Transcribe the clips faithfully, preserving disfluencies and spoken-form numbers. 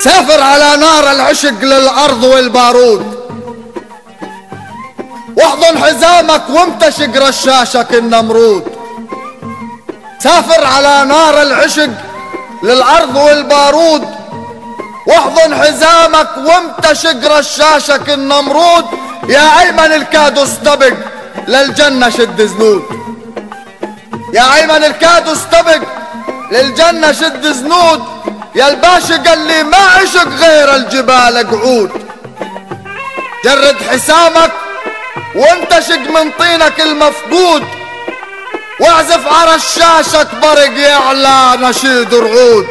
سافر على نار العشق للأرض والبارود، واحضن حزامك وامتشق رشاشك النمرود. سافر على نار العشق للأرض والبارود، واحضن حزامك وامتشق رشاشك النمرود. يا أيمن الكاد استبق للجنة شد زنود، يا أيمن الكاد استبق للجنة شد زنود. يا الباشا قال لي ما عشق غير الجبال قعود. جرد حسامك وانتشق من طينك المفقود، واعزف على الشاشة برق يعلى نشيد رعود.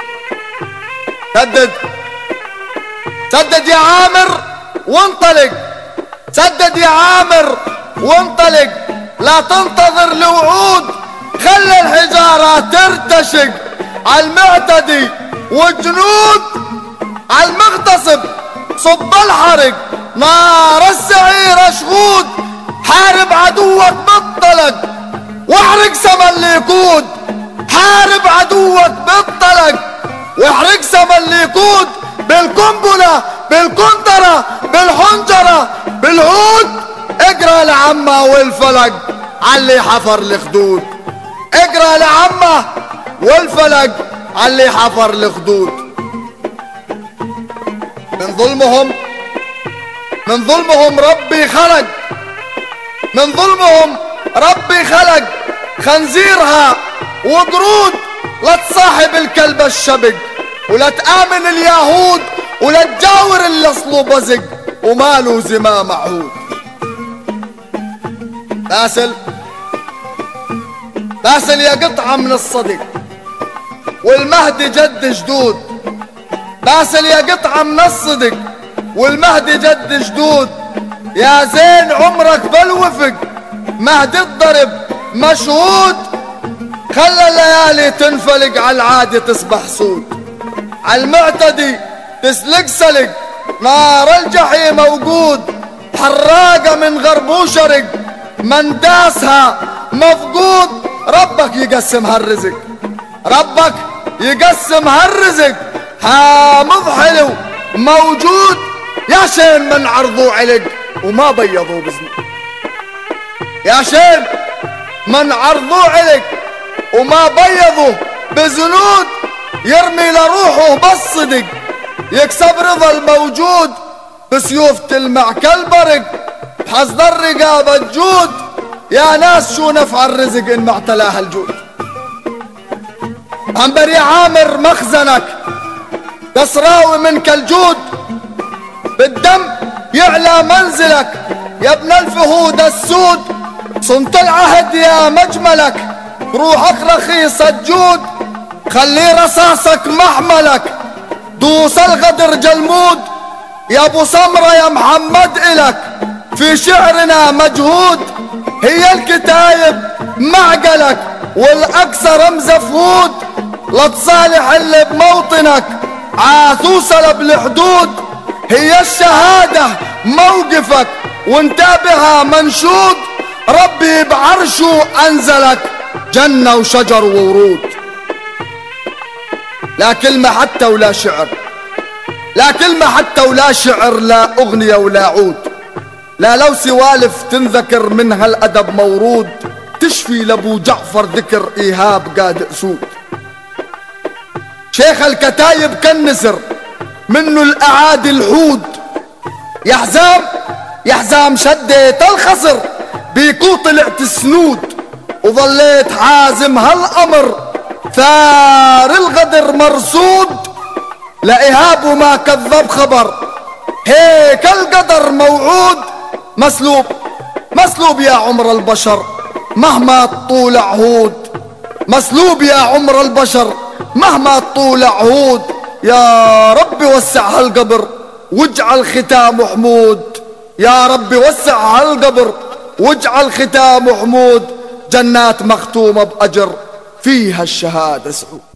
سدد سدد يا عامر وانطلق، سدد يا عامر وانطلق، لا تنتظر لوعود. خلي الحجارة ترتشق على المعتدي والجنود، على المغتصب صب الحرق نار السعير شهود. حارب عدوك بالطلق واحرق سما اللي يقود، حارب عدوك بالطلق واحرق سما اللي يقود. بالقنبلة بالكندرة بالحنجرة بالعود، اقرا لعمه والفلق علي حفر الخدود، اقرا لعمه والفلق علي حفر الخدود. من ظلمهم من ظلمهم ربي خلق، من ظلمهم ربي خلق خنزيرها وقرود. لا تصاحب الكلب الشبق ولا تآمن اليهود، ولا تجاور اللي اصله بزق وماله زمام عهود. باسل باسل يا قطعة من الصدق والمهدي جد جدود، باسل يا قطعة من الصدق والمهدي جد جدود. يا زين عمرك بالوفق مهدي الضرب مشهود. خلى الليالي تنفلق على العادي تصبح سود، على المعتدي تسلق سلق نار الجحيم موجود. حراقة من غرب وشرق من داسها مفقود. ربك يقسم هالرزق، ربك يقسم هالرزق حامض حلو موجود. يا شين من عرضوا علق وما بيضوا بزنود، يا شين من عرضوا علق وما بيضوا بزنود. يرمي لروحه بالصدق يكسب رضا الموجود، بسيوف تلمع كالبرق حصد الرقابة الجود. يا ناس شو نفع الرزق إن ما اعتلاها الجود. عنبر يا عامر مخزنك تصراوي منك الجود، بالدم يعلى منزلك يا ابن الفهود السود. صنت العهد يا مجملك روحك رخيص الجود. خلي رصاصك محملك دوس الغدر جلمود. يا ابو سمرة يا محمد إلك في شعرنا مجهود. هي الكتايب معقلك والأقصى رمز فهود. لا تصالح اللي بموطنك عاثو سلب الحدود. هي الشهادة موقفك وانت بها منشود. ربي بعرشه أنزلك جنة وشجر وورود. لا كلمة حتى ولا شعر، لا كلمة حتى ولا شعر، لا أغنية ولا عود، لا لو سوالف تنذكر منها الأدب مورود. تشفي لأبو جعفر ذكر إيهاب قاد أسود. شيخ الكتايب كالنسر منه الأعادي الحود. يا حزام يا حزام شديت الخصر بيكو طلعت سنود. وظليت حازم هالأمر ثار الغدر مرصود. لإيهاب وما كذب خبر هيك القدر موعود. مسلوب مسلوب يا عمر البشر مهما طول عهود، مسلوب يا عمر البشر مهما طول عهود. يا رب وسع هالقبر واجعل ختامه حمود، يا رب وسع هالقبر واجعل ختامه حمود. جنات مختومة بأجر فيها الشهادة سعود.